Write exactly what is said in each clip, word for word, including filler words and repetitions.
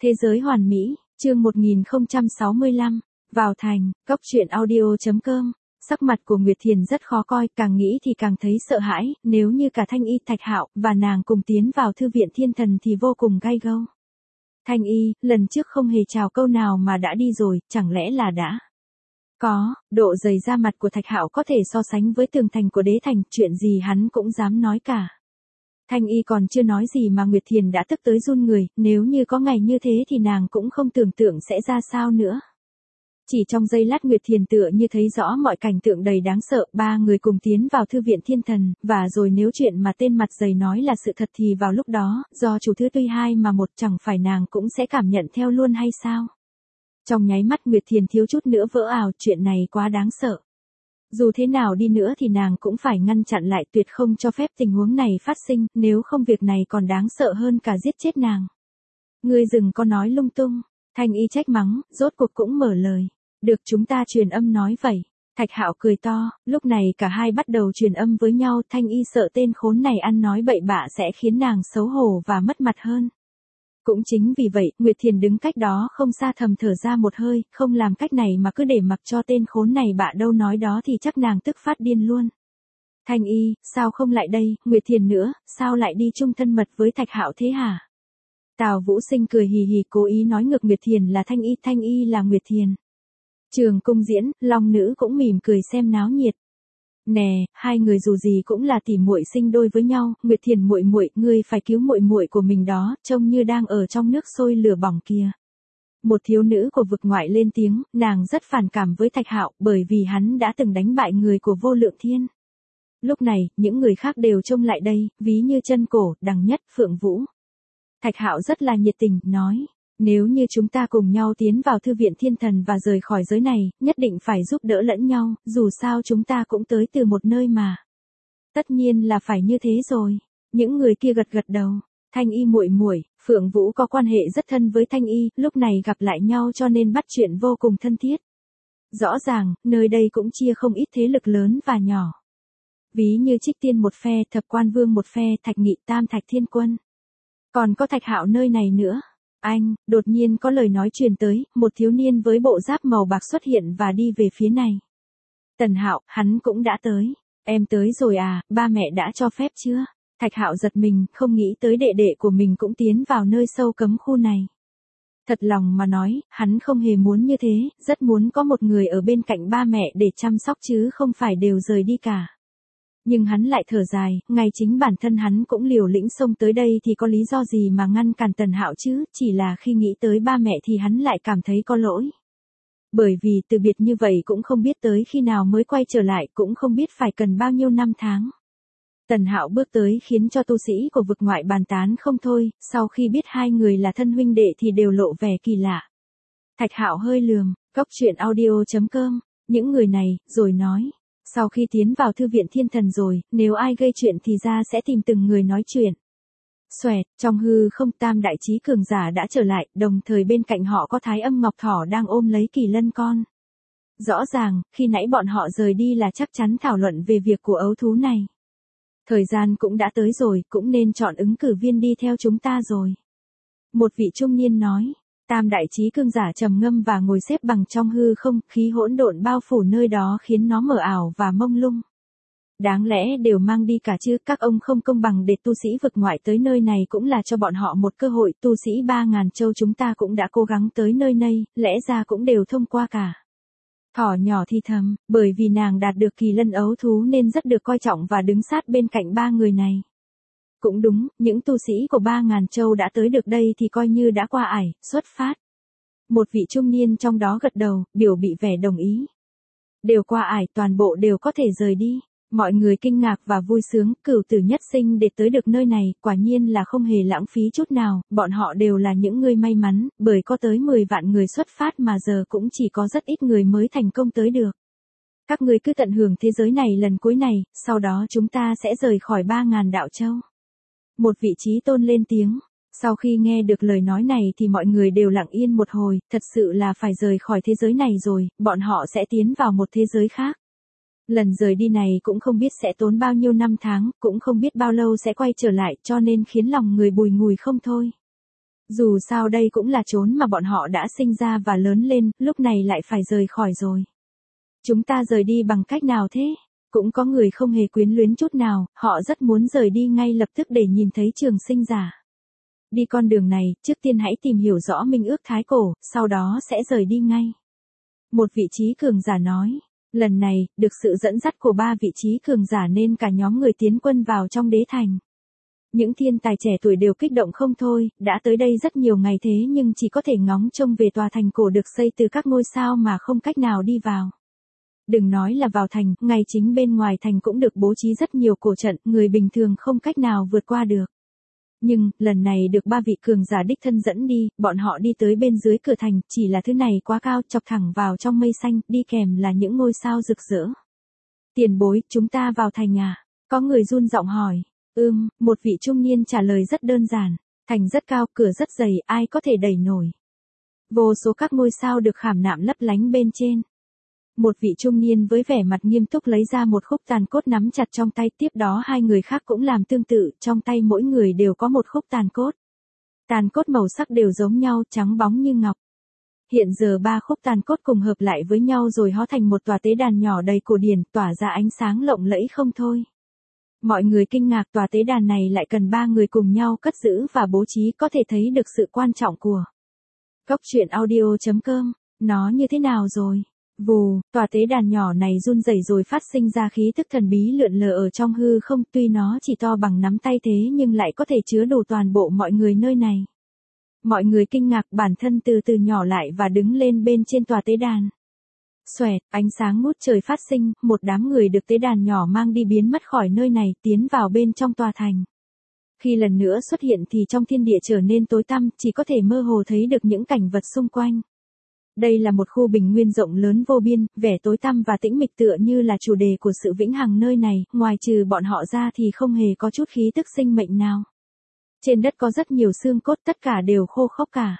Thế giới hoàn mỹ, chương một nghìn không trăm sáu mươi lăm, vào thành, cốc truyện audio.com. Sắc mặt của Nguyệt Thiền rất khó coi, càng nghĩ thì càng thấy sợ hãi, nếu như cả Thanh Y, Thạch Hạo và nàng cùng tiến vào thư viện thiên thần thì vô cùng gai gâu. Thanh Y, lần trước không hề chào câu nào mà đã đi rồi, chẳng lẽ là đã có, độ dày da mặt của Thạch Hạo có thể so sánh với tường thành của đế thành, chuyện gì hắn cũng dám nói cả. Thanh Y còn chưa nói gì mà Nguyệt Thiền đã tức tới run người, nếu như có ngày như thế thì nàng cũng không tưởng tượng sẽ ra sao nữa. Chỉ trong giây lát Nguyệt Thiền tựa như thấy rõ mọi cảnh tượng đầy đáng sợ, ba người cùng tiến vào thư viện thiên thần, và rồi nếu chuyện mà tên mặt dày nói là sự thật thì vào lúc đó, do chủ thứ tuy hai mà một chẳng phải nàng cũng sẽ cảm nhận theo luôn hay sao? Trong nháy mắt Nguyệt Thiền thiếu chút nữa vỡ ào, chuyện này quá đáng sợ. Dù thế nào đi nữa thì nàng cũng phải ngăn chặn lại, tuyệt không cho phép tình huống này phát sinh, nếu không việc này còn đáng sợ hơn cả giết chết nàng. Ngươi đừng có nói lung tung, Thanh Y trách mắng, rốt cuộc cũng mở lời. Được, chúng ta truyền âm nói vậy. Thạch Hạo cười to, lúc này cả hai bắt đầu truyền âm với nhau. Thanh Y sợ tên khốn này ăn nói bậy bạ sẽ khiến nàng xấu hổ và mất mặt hơn. Cũng chính vì vậy, Nguyệt Thiền đứng cách đó không xa thầm thở ra một hơi, không làm cách này mà cứ để mặc cho tên khốn này bạ đâu nói đó thì chắc nàng tức phát điên luôn. Thanh Y, sao không lại đây, Nguyệt Thiền nữa, sao lại đi chung thân mật với Thạch Hạo thế hả? Tào Vũ Sinh cười hì hì cố ý nói ngược Nguyệt Thiền là Thanh Y, Thanh Y là Nguyệt Thiền. Trường cung diễn, Long Nữ cũng mỉm cười xem náo nhiệt. Nè, hai người dù gì cũng là tỉ muội sinh đôi với nhau, Nguyệt Thiền muội muội, ngươi phải cứu muội muội của mình đó, trông như đang ở trong nước sôi lửa bỏng kìa. Một thiếu nữ của vực ngoại lên tiếng, nàng rất phản cảm với Thạch Hạo, bởi vì hắn đã từng đánh bại người của Vô Lượng Thiên. Lúc này, những người khác đều trông lại đây, ví như Chân Cổ, Đằng Nhất, Phượng Vũ. Thạch Hạo rất là nhiệt tình, nói. Nếu như chúng ta cùng nhau tiến vào thư viện thiên thần và rời khỏi giới này, nhất định phải giúp đỡ lẫn nhau, dù sao chúng ta cũng tới từ một nơi mà. Tất nhiên là phải như thế rồi. Những người kia gật gật đầu. Thanh Y muội muội, Phượng Vũ có quan hệ rất thân với Thanh Y, lúc này gặp lại nhau cho nên bắt chuyện vô cùng thân thiết. Rõ ràng, nơi đây cũng chia không ít thế lực lớn và nhỏ. Ví như Trích Tiên một phe, Thập Quan Vương một phe, Thạch Nghị, Tam Thạch Thiên Quân. Còn có Thạch Hạo nơi này nữa. Anh, đột nhiên có lời nói truyền tới, một thiếu niên với bộ giáp màu bạc xuất hiện và đi về phía này. Tần Hạo, hắn cũng đã tới. Em tới rồi à, ba mẹ đã cho phép chưa? Thạch Hạo giật mình, không nghĩ tới đệ đệ của mình cũng tiến vào nơi sâu cấm khu này. Thật lòng mà nói, hắn không hề muốn như thế, rất muốn có một người ở bên cạnh ba mẹ để chăm sóc chứ không phải đều rời đi cả. Nhưng hắn lại thở dài, ngay chính bản thân hắn cũng liều lĩnh xông tới đây thì có lý do gì mà ngăn cản Tần Hạo chứ, chỉ là khi nghĩ tới ba mẹ thì hắn lại cảm thấy có lỗi. Bởi vì từ biệt như vậy cũng không biết tới khi nào mới quay trở lại, cũng không biết phải cần bao nhiêu năm tháng. Tần Hạo bước tới khiến cho tu sĩ của vực ngoại bàn tán không thôi, sau khi biết hai người là thân huynh đệ thì đều lộ vẻ kỳ lạ. Thạch Hạo hơi lườm, cốc truyện audio.com, những người này, rồi nói. Sau khi tiến vào thư viện thiên thần rồi, nếu ai gây chuyện thì ra sẽ tìm từng người nói chuyện. Xoẹt, trong hư không Tam đại chí cường giả đã trở lại, đồng thời bên cạnh họ có Thái Âm Ngọc Thỏ đang ôm lấy Kỳ Lân con. Rõ ràng, khi nãy bọn họ rời đi là chắc chắn thảo luận về việc của ấu thú này. Thời gian cũng đã tới rồi, cũng nên chọn ứng cử viên đi theo chúng ta rồi. Một vị trung niên nói. Tam đại chí cương giả trầm ngâm và ngồi xếp bằng trong hư không, khí hỗn độn bao phủ nơi đó khiến nó mờ ảo và mông lung. Đáng lẽ đều mang đi cả chứ, các ông không công bằng để tu sĩ vực ngoại tới nơi này cũng là cho bọn họ một cơ hội, tu sĩ ba ngàn châu chúng ta cũng đã cố gắng tới nơi này, lẽ ra cũng đều thông qua cả. Thỏ nhỏ thì thầm, bởi vì nàng đạt được Kỳ Lân ấu thú nên rất được coi trọng và đứng sát bên cạnh ba người này. Cũng đúng, những tu sĩ của ba ngàn châu đã tới được đây thì coi như đã qua ải, xuất phát. Một vị trung niên trong đó gật đầu, biểu bị vẻ đồng ý. Đều qua ải, toàn bộ đều có thể rời đi. Mọi người kinh ngạc và vui sướng, cửu tử nhất sinh để tới được nơi này, quả nhiên là không hề lãng phí chút nào, bọn họ đều là những người may mắn, bởi có tới mười vạn người xuất phát mà giờ cũng chỉ có rất ít người mới thành công tới được. Các người cứ tận hưởng thế giới này lần cuối này, sau đó chúng ta sẽ rời khỏi ba ngàn đạo châu. Một vị trí tôn lên tiếng. Sau khi nghe được lời nói này thì mọi người đều lặng yên một hồi, thật sự là phải rời khỏi thế giới này rồi, bọn họ sẽ tiến vào một thế giới khác. Lần rời đi này cũng không biết sẽ tốn bao nhiêu năm tháng, cũng không biết bao lâu sẽ quay trở lại cho nên khiến lòng người bùi ngùi không thôi. Dù sao đây cũng là chốn mà bọn họ đã sinh ra và lớn lên, lúc này lại phải rời khỏi rồi. Chúng ta rời đi bằng cách nào thế? Cũng có người không hề quyến luyến chút nào, họ rất muốn rời đi ngay lập tức để nhìn thấy Trường Sinh giả. Đi con đường này, trước tiên hãy tìm hiểu rõ minh ước thái cổ, sau đó sẽ rời đi ngay. Một vị trí cường giả nói. Lần này, được sự dẫn dắt của ba vị trí cường giả nên cả nhóm người tiến quân vào trong đế thành. Những thiên tài trẻ tuổi đều kích động không thôi, đã tới đây rất nhiều ngày thế nhưng chỉ có thể ngóng trông về tòa thành cổ được xây từ các ngôi sao mà không cách nào đi vào. Đừng nói là vào thành, ngay chính bên ngoài thành cũng được bố trí rất nhiều cổ trận, người bình thường không cách nào vượt qua được. Nhưng, lần này được ba vị cường giả đích thân dẫn đi, bọn họ đi tới bên dưới cửa thành, chỉ là thứ này quá cao, chọc thẳng vào trong mây xanh, đi kèm là những ngôi sao rực rỡ. Tiền bối, chúng ta vào thành à? Có người run giọng hỏi. Ừm, một vị trung niên trả lời rất đơn giản. Thành rất cao, cửa rất dày, ai có thể đẩy nổi. Vô số các ngôi sao được khảm nạm lấp lánh bên trên. Một vị trung niên với vẻ mặt nghiêm túc lấy ra một khúc tàn cốt nắm chặt trong tay, tiếp đó hai người khác cũng làm tương tự, trong tay mỗi người đều có một khúc tàn cốt. Tàn cốt màu sắc đều giống nhau, trắng bóng như ngọc. Hiện giờ ba khúc tàn cốt cùng hợp lại với nhau rồi hóa thành một tòa tế đàn nhỏ đầy cổ điển, tỏa ra ánh sáng lộng lẫy không thôi. Mọi người kinh ngạc, tòa tế đàn này lại cần ba người cùng nhau cất giữ và bố trí, có thể thấy được sự quan trọng của. Cốc truyện audio chấm com, nó như thế nào rồi? Vù, tòa tế đàn nhỏ này run rẩy rồi phát sinh ra khí tức thần bí lượn lờ ở trong hư không, tuy nó chỉ to bằng nắm tay thế nhưng lại có thể chứa đủ toàn bộ mọi người nơi này. Mọi người kinh ngạc, bản thân từ từ nhỏ lại và đứng lên bên trên tòa tế đàn. Xoẹt, ánh sáng ngút trời phát sinh, một đám người được tế đàn nhỏ mang đi biến mất khỏi nơi này, tiến vào bên trong tòa thành. Khi lần nữa xuất hiện thì trong thiên địa trở nên tối tăm, chỉ có thể mơ hồ thấy được những cảnh vật xung quanh. Đây là một khu bình nguyên rộng lớn vô biên, vẻ tối tăm và tĩnh mịch tựa như là chủ đề của sự vĩnh hằng nơi này, ngoài trừ bọn họ ra thì không hề có chút khí tức sinh mệnh nào. Trên đất có rất nhiều xương cốt, tất cả đều khô khốc cả.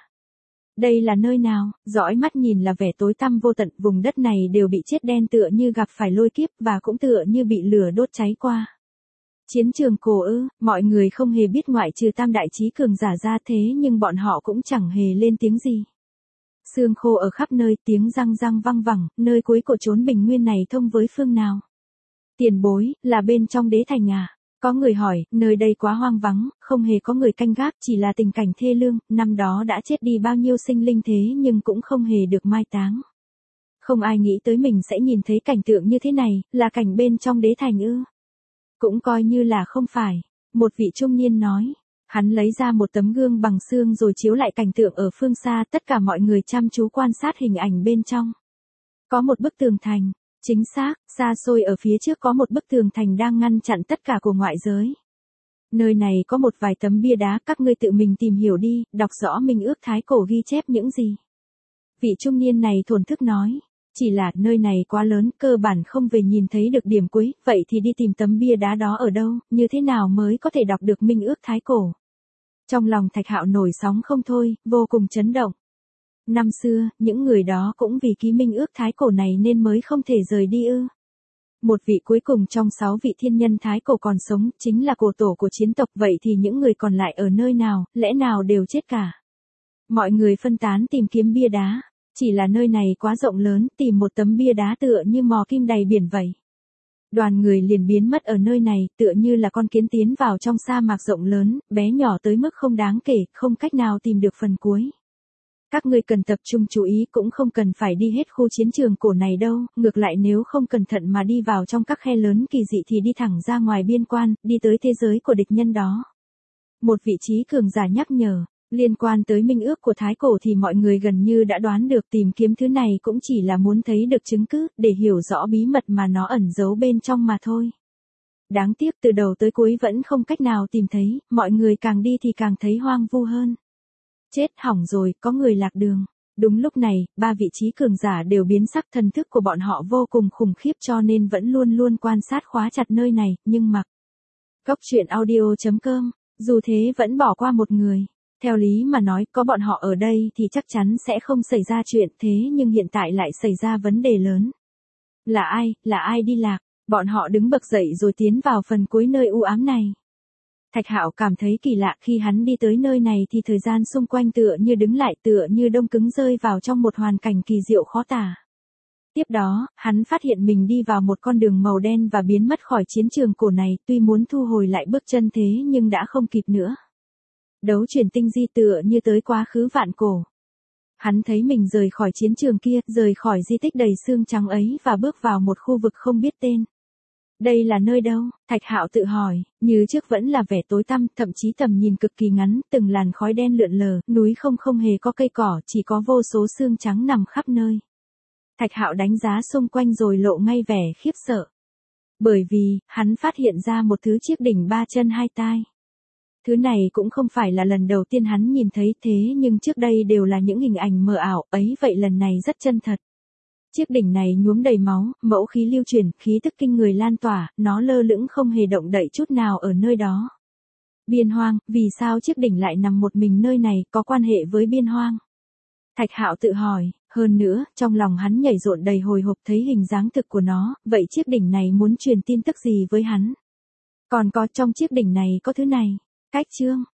Đây là nơi nào? Dõi mắt nhìn là vẻ tối tăm vô tận, vùng đất này đều bị chết đen tựa như gặp phải lôi kiếp và cũng tựa như bị lửa đốt cháy qua. Chiến trường cổ ư, mọi người không hề biết ngoại trừ tam đại chí cường giả ra thế nhưng bọn họ cũng chẳng hề lên tiếng gì. Xương khô ở khắp nơi, tiếng răng răng văng vẳng, nơi cuối của chốn bình nguyên này thông với phương nào? Tiền bối, là bên trong đế thành à? Có người hỏi, nơi đây quá hoang vắng, không hề có người canh gác, chỉ là tình cảnh thê lương, năm đó đã chết đi bao nhiêu sinh linh thế nhưng cũng không hề được mai táng. Không ai nghĩ tới mình sẽ nhìn thấy cảnh tượng như thế này, là cảnh bên trong đế thành ư? Cũng coi như là không phải. Một vị trung niên nói. Hắn lấy ra một tấm gương bằng xương rồi chiếu lại cảnh tượng ở phương xa, tất cả mọi người chăm chú quan sát hình ảnh bên trong. Có một bức tường thành. Chính xác, xa xôi ở phía trước có một bức tường thành đang ngăn chặn tất cả của ngoại giới. Nơi này có một vài tấm bia đá, các ngươi tự mình tìm hiểu đi, đọc rõ minh ước thái cổ ghi chép những gì. Vị trung niên này thổn thức nói, chỉ là nơi này quá lớn, cơ bản không về nhìn thấy được điểm cuối, vậy thì đi tìm tấm bia đá đó ở đâu, như thế nào mới có thể đọc được minh ước thái cổ. Trong lòng Thạch Hạo nổi sóng không thôi, vô cùng chấn động. Năm xưa, những người đó cũng vì ký minh ước thái cổ này nên mới không thể rời đi ư. Một vị cuối cùng trong sáu vị thiên nhân thái cổ còn sống, chính là cổ tổ của chiến tộc, vậy thì những người còn lại ở nơi nào, lẽ nào đều chết cả. Mọi người phân tán tìm kiếm bia đá, chỉ là nơi này quá rộng lớn, tìm một tấm bia đá tựa như mò kim đầy biển vậy. Đoàn người liền biến mất ở nơi này, tựa như là con kiến tiến vào trong sa mạc rộng lớn, bé nhỏ tới mức không đáng kể, không cách nào tìm được phần cuối. Các ngươi cần tập trung chú ý, cũng không cần phải đi hết khu chiến trường cổ này đâu, ngược lại nếu không cẩn thận mà đi vào trong các khe lớn kỳ dị thì đi thẳng ra ngoài biên quan, đi tới thế giới của địch nhân đó. Một vị trí cường giả nhắc nhở, liên quan tới minh ước của thái cổ thì mọi người gần như đã đoán được, tìm kiếm thứ này cũng chỉ là muốn thấy được chứng cứ, để hiểu rõ bí mật mà nó ẩn giấu bên trong mà thôi. Đáng tiếc từ đầu tới cuối vẫn không cách nào tìm thấy, mọi người càng đi thì càng thấy hoang vu hơn. Chết hỏng rồi, có người lạc đường. Đúng lúc này, ba vị trí cường giả đều biến sắc, thần thức của bọn họ vô cùng khủng khiếp cho nên vẫn luôn luôn quan sát khóa chặt nơi này, nhưng mặc. Cốc truyện audio chấm com, dù thế vẫn bỏ qua một người. Theo lý mà nói, có bọn họ ở đây thì chắc chắn sẽ không xảy ra chuyện, thế nhưng hiện tại lại xảy ra vấn đề lớn. Là ai, là ai đi lạc? Bọn họ đứng bật dậy rồi tiến vào phần cuối nơi u ám này. Thạch Hạo cảm thấy kỳ lạ khi hắn đi tới nơi này thì thời gian xung quanh tựa như đứng lại tựa như đông cứng rơi vào trong một hoàn cảnh kỳ diệu khó tả. Tiếp đó, hắn phát hiện mình đi vào một con đường màu đen và biến mất khỏi chiến trường cổ này, tuy muốn thu hồi lại bước chân thế nhưng đã không kịp nữa. Đấu chuyển tinh di tựa như tới quá khứ vạn cổ. Hắn thấy mình rời khỏi chiến trường kia, rời khỏi di tích đầy xương trắng ấy và bước vào một khu vực không biết tên. Đây là nơi đâu? Thạch Hạo tự hỏi, như trước vẫn là vẻ tối tăm, thậm chí tầm nhìn cực kỳ ngắn, từng làn khói đen lượn lờ, núi không không hề có cây cỏ, chỉ có vô số xương trắng nằm khắp nơi. Thạch Hạo đánh giá xung quanh rồi lộ ngay vẻ khiếp sợ. Bởi vì, hắn phát hiện ra một thứ chiếc đỉnh ba chân hai tai. Thứ này cũng không phải là lần đầu tiên hắn nhìn thấy thế nhưng trước đây đều là những hình ảnh mờ ảo, ấy vậy lần này rất chân thật. Chiếc đỉnh này nhuốm đầy máu, mẫu khí lưu chuyển, khí tức kinh người lan tỏa, nó lơ lửng không hề động đậy chút nào ở nơi đó. Biên hoang, vì sao chiếc đỉnh lại nằm một mình nơi này, có quan hệ với biên hoang? Thạch Hạo tự hỏi, hơn nữa, trong lòng hắn nhảy rộn đầy hồi hộp thấy hình dáng thực của nó, vậy chiếc đỉnh này muốn truyền tin tức gì với hắn? Còn có trong chiếc đỉnh này có thứ này? Cách chương